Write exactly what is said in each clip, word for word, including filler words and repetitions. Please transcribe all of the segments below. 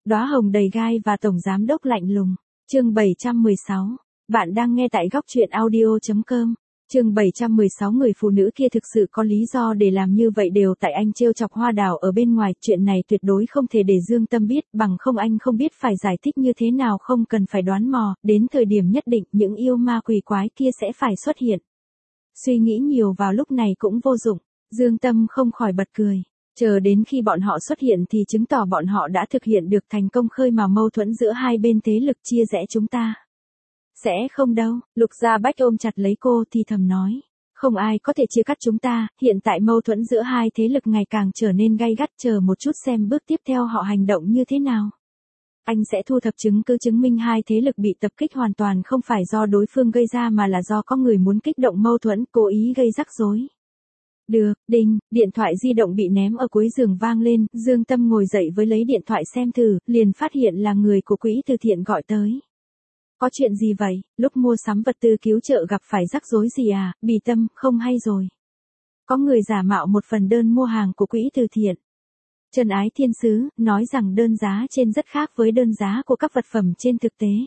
Đóa hồng đầy gai và tổng giám đốc lạnh lùng. Chương bảy trăm mười sáu. Bạn đang nghe tại góc truyện audio chấm com. Chương bảy trăm mười sáu. Người phụ nữ kia thực sự có lý do để làm như vậy, đều tại anh trêu chọc Hoa Đào ở bên ngoài, chuyện này tuyệt đối không thể để Dương Tâm biết, bằng không anh không biết phải giải thích như thế nào, không cần phải đoán mò, đến thời điểm nhất định những yêu ma quỷ quái kia sẽ phải xuất hiện. Suy nghĩ nhiều vào lúc này cũng vô dụng, Dương Tâm không khỏi bật cười. Chờ đến khi bọn họ xuất hiện thì chứng tỏ bọn họ đã thực hiện được thành công khơi mào mâu thuẫn giữa hai bên thế lực, chia rẽ chúng ta. Sẽ không đâu, Lục Gia Bách ôm chặt lấy cô thì thầm nói. Không ai có thể chia cắt chúng ta, hiện tại mâu thuẫn giữa hai thế lực ngày càng trở nên gay gắt, chờ một chút xem bước tiếp theo họ hành động như thế nào. Anh sẽ thu thập chứng cứ chứng minh hai thế lực bị tập kích hoàn toàn không phải do đối phương gây ra mà là do có người muốn kích động mâu thuẫn, cố ý gây rắc rối. Được, đinh, điện thoại di động bị ném ở cuối giường vang lên, Dương Tâm ngồi dậy với lấy điện thoại xem thử, liền phát hiện là người của quỹ từ thiện gọi tới. Có chuyện gì vậy, lúc mua sắm vật tư cứu trợ gặp phải rắc rối gì à, Bì Tâm, không hay rồi. Có người giả mạo một phần đơn mua hàng của quỹ từ thiện. Trần Ái Thiên Sứ, nói rằng đơn giá trên rất khác với đơn giá của các vật phẩm trên thực tế.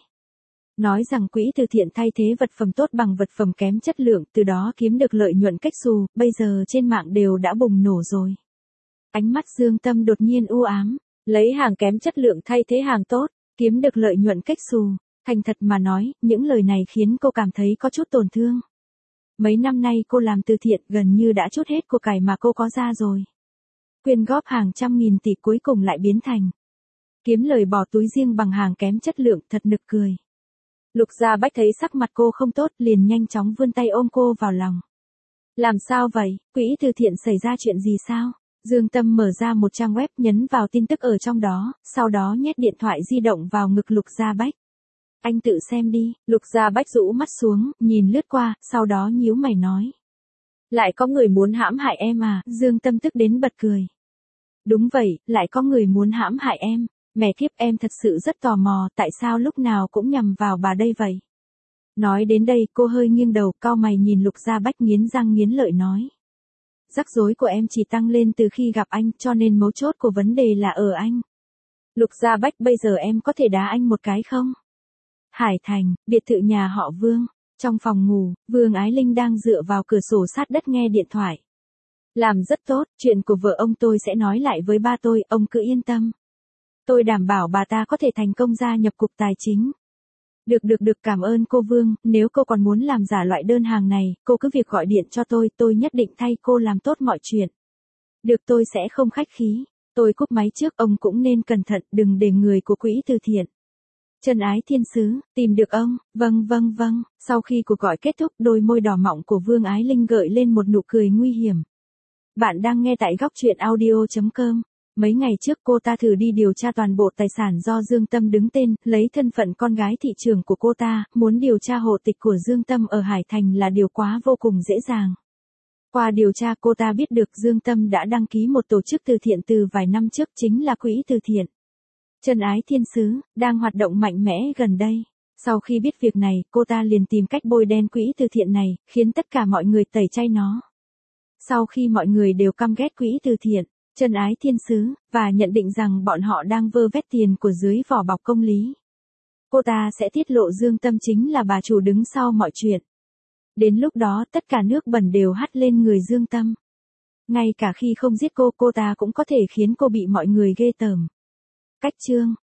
Nói rằng quỹ từ thiện thay thế vật phẩm tốt bằng vật phẩm kém chất lượng, từ đó kiếm được lợi nhuận cách xù, bây giờ trên mạng đều đã bùng nổ rồi. Ánh mắt Dương Tâm đột nhiên u ám, lấy hàng kém chất lượng thay thế hàng tốt, kiếm được lợi nhuận cách xù. Thành thật mà nói, những lời này khiến cô cảm thấy có chút tổn thương. Mấy năm nay cô làm từ thiện gần như đã trút hết của cải mà cô có ra rồi. Quyên góp hàng trăm nghìn tỷ cuối cùng lại biến thành kiếm lời bỏ túi riêng bằng hàng kém chất lượng, thật nực cười. Lục Gia Bách thấy sắc mặt cô không tốt liền nhanh chóng vươn tay ôm cô vào lòng. Làm sao vậy, quỹ từ thiện xảy ra chuyện gì sao? Dương Tâm mở ra một trang web nhấn vào tin tức ở trong đó, sau đó nhét điện thoại di động vào ngực Lục Gia Bách. Anh tự xem đi, Lục Gia Bách rũ mắt xuống, nhìn lướt qua, sau đó nhíu mày nói. Lại có người muốn hãm hại em à, Dương Tâm tức đến bật cười. Đúng vậy, lại có người muốn hãm hại em. Mẹ kiếp, em thật sự rất tò mò, tại sao lúc nào cũng nhằm vào bà đây vậy? Nói đến đây cô hơi nghiêng đầu, cau mày nhìn Lục Gia Bách nghiến răng nghiến lợi nói. Rắc rối của em chỉ tăng lên từ khi gặp anh, cho nên mấu chốt của vấn đề là ở anh. Lục Gia Bách, bây giờ em có thể đá anh một cái không? Hải Thành, biệt thự nhà họ Vương. Trong phòng ngủ, Vương Ái Linh đang dựa vào cửa sổ sát đất nghe điện thoại. Làm rất tốt, chuyện của vợ ông tôi sẽ nói lại với ba tôi, ông cứ yên tâm. Tôi đảm bảo bà ta có thể thành công gia nhập cục tài chính. Được được được, cảm ơn cô Vương, nếu cô còn muốn làm giả loại đơn hàng này, cô cứ việc gọi điện cho tôi, tôi nhất định thay cô làm tốt mọi chuyện. Được, tôi sẽ không khách khí. Tôi cúp máy trước, ông cũng nên cẩn thận, đừng để người của quỹ từ thiện. Trần Ái Thiên Sứ, tìm được ông, vâng vâng vâng, sau khi cuộc gọi kết thúc, đôi môi đỏ mọng của Vương Ái Linh gợi lên một nụ cười nguy hiểm. Bạn đang nghe tại góc truyện audio chấm com. Mấy ngày trước cô ta thử đi điều tra toàn bộ tài sản do Dương Tâm đứng tên, lấy thân phận con gái thị trường của cô ta, muốn điều tra hộ tịch của Dương Tâm ở Hải Thành là điều quá vô cùng dễ dàng. Qua điều tra cô ta biết được Dương Tâm đã đăng ký một tổ chức từ thiện từ vài năm trước, chính là quỹ từ thiện Trần Ái Thiên Sứ, đang hoạt động mạnh mẽ gần đây. Sau khi biết việc này, cô ta liền tìm cách bôi đen quỹ từ thiện này, khiến tất cả mọi người tẩy chay nó. Sau khi mọi người đều căm ghét quỹ từ thiện Trần Ái Thiên Sứ, và nhận định rằng bọn họ đang vơ vét tiền của dưới vỏ bọc công lý, cô ta sẽ tiết lộ Dương Tâm chính là bà chủ đứng sau mọi chuyện. Đến lúc đó tất cả nước bẩn đều hắt lên người Dương Tâm. Ngay cả khi không giết cô, cô ta cũng có thể khiến cô bị mọi người ghê tởm. Cách chương,